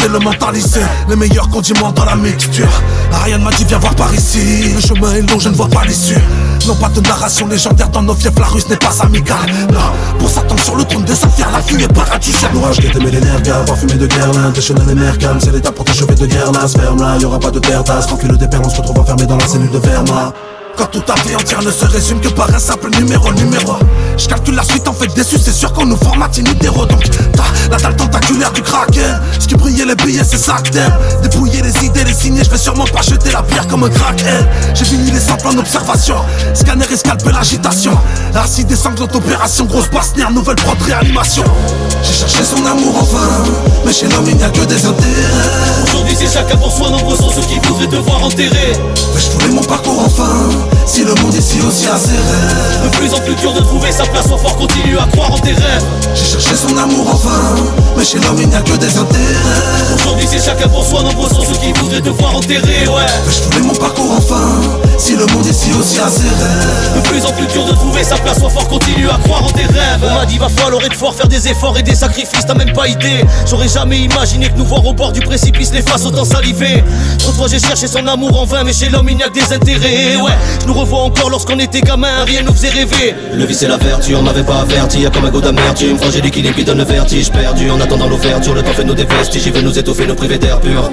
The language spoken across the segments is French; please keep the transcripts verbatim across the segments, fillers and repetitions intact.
et le mentaliser. Les meilleurs condiments dans la mixture. Ariane m'a dit viens voir par ici. Le chemin est long, je ne vois pas l'issue. Non pas de narration légendaire dans nos fiefs, la Russe n'est pas amicale. Non, pour s'attendre sur le trône de Saphir, la fumée paradisiaque. L'orage guette millénaire, gars, voir fumer de guerre, l'intentionné les mers calmes. C'est l'état pour tes cheveux de guerre, là, se ferme là, y'aura pas de terre d'as. Renfile des perles, on se retrouve enfermé dans la cellule de Verma. Quand toute ta vie entière ne se résume que par un simple numéro, numéro. Je calcule la suite en fait déçu, c'est sûr qu'on nous formate inutero. Donc t'as la dalle tentaculaire du kraken. Ce qui brillait les billets c'est ça que t'aimes. Dépouiller les idées, les signer, je vais sûrement pas jeter la pierre comme un kraken. J'ai fini les samples en observation. Scanner et scalper l'agitation. Acide et sanglante opération, grosse basse nerf, nouvelle prod réanimation. J'ai cherché son amour enfin, mais chez l'homme il n'y a que des intérêts. Aujourd'hui c'est chacun pour soi, nombreux sont ceux qui voudraient te voir enterré. Mais je voulais mon parcours enfin. Si le monde ici aussi a ses rêves. De plus en plus dur de trouver sa place, sois fort, continue à croire en tes rêves. J'ai cherché son amour enfin, mais chez l'homme il n'y a que des intérêts. Aujourd'hui c'est chacun pour soi, nombreux sont ceux qui voudraient te voir enterré, ouais. Mais je voulais mon parcours enfin, si le monde ici aussi a ses rêves. De plus en plus dur de trouver sa place, sois fort, continue à croire en tes rêves. On m'a dit va falloir être fort, faire des efforts et des sacrifices, t'as même pas idée. J'aurais jamais imaginé que nous voir au bord du précipice, les faces autant saliver. Trop de fois j'ai cherché son amour en vain, mais chez l'homme il n'y a que des intérêts, ouais. Je nous revois encore lorsqu'on était gamin, rien nous faisait rêver. Le vice et la vertu, on m'avait pas averti. Y'a comme un goût d'amertume, fragile l'équilibre qui donne le vertige. Perdu en attendant l'ouverture, le temps fait nous des vestiges. Il veut nous étouffer, nous priver d'air pur.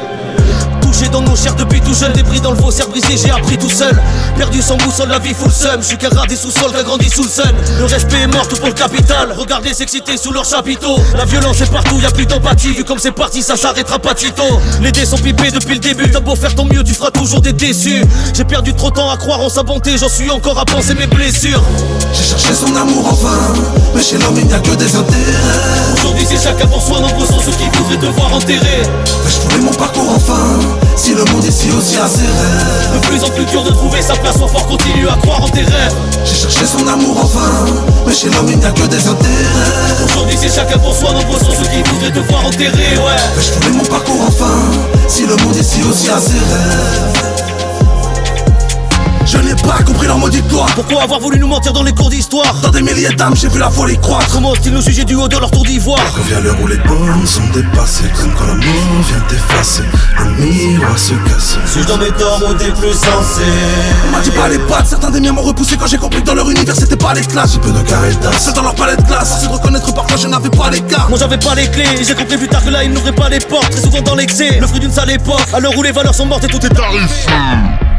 Touché dans nos chairs depuis tout jeune, débris dans le faussaire brisé, j'ai appris tout seul. Perdu sans boussole, la vie full seum. J'suis qu'un rat des sous-sols, qu'un grandi sous le sun. Le respect est mort tout pour le capital. Regardez s'exciter sous leurs chapiteaux. La violence est partout, y'a plus d'empathie. Vu comme c'est parti, ça s'arrêtera pas de sitôt. Les dés sont pipés depuis le début. T'as beau faire ton mieux, tu feras toujours des déçus. J'ai perdu trop de temps à croire en sa bonté, j'en suis encore à penser mes blessures. J'ai cherché son amour enfin, mais chez l'homme il n'y a que des intérêts. Aujourd'hui c'est chacun pour soi, nombreux sont ceux qui voudraient te voir enterré. Mais je voulais mon parcours enfin, si le monde ici aussi a ses rêves. De plus en plus dur de trouver sa place, sois fort, continue à croire en tes rêves. J'ai cherché son amour enfin, mais chez l'homme il n'y a que des intérêts. Aujourd'hui c'est chacun pour soi, nombreux sont ceux qui voudraient te voir enterré, ouais. Mais je voulais mon parcours enfin, si le monde ici aussi a ses rêves. Je n'ai pas compris leur mauditoire. Pourquoi avoir voulu nous mentir dans les cours d'histoire? Dans des milliers d'âmes j'ai vu la folie croître. Comment ont-ils nous juger du haut de leur tour d'ivoire? Quand vient le rouler de bombes sont dépassés. Comme quand la mort vient t'effacer, le miroir se casse. Suis-je dans mes torts ou des plus sensés? On m'a dit pas les pattes, certains des miens m'ont repoussé quand j'ai compris que dans leur univers c'était pas les classes. Peu de caritas, C'est dans leur palette de classe, c'est de reconnaître que parfois je n'avais pas les cartes. Moi j'avais pas les clés, j'ai compris plus tard que là ils n'ouvraient pas les portes. Très souvent dans l'excès, le fruit d'une sale époque. À l'heure où les valeurs sont mortes et tout est tarif.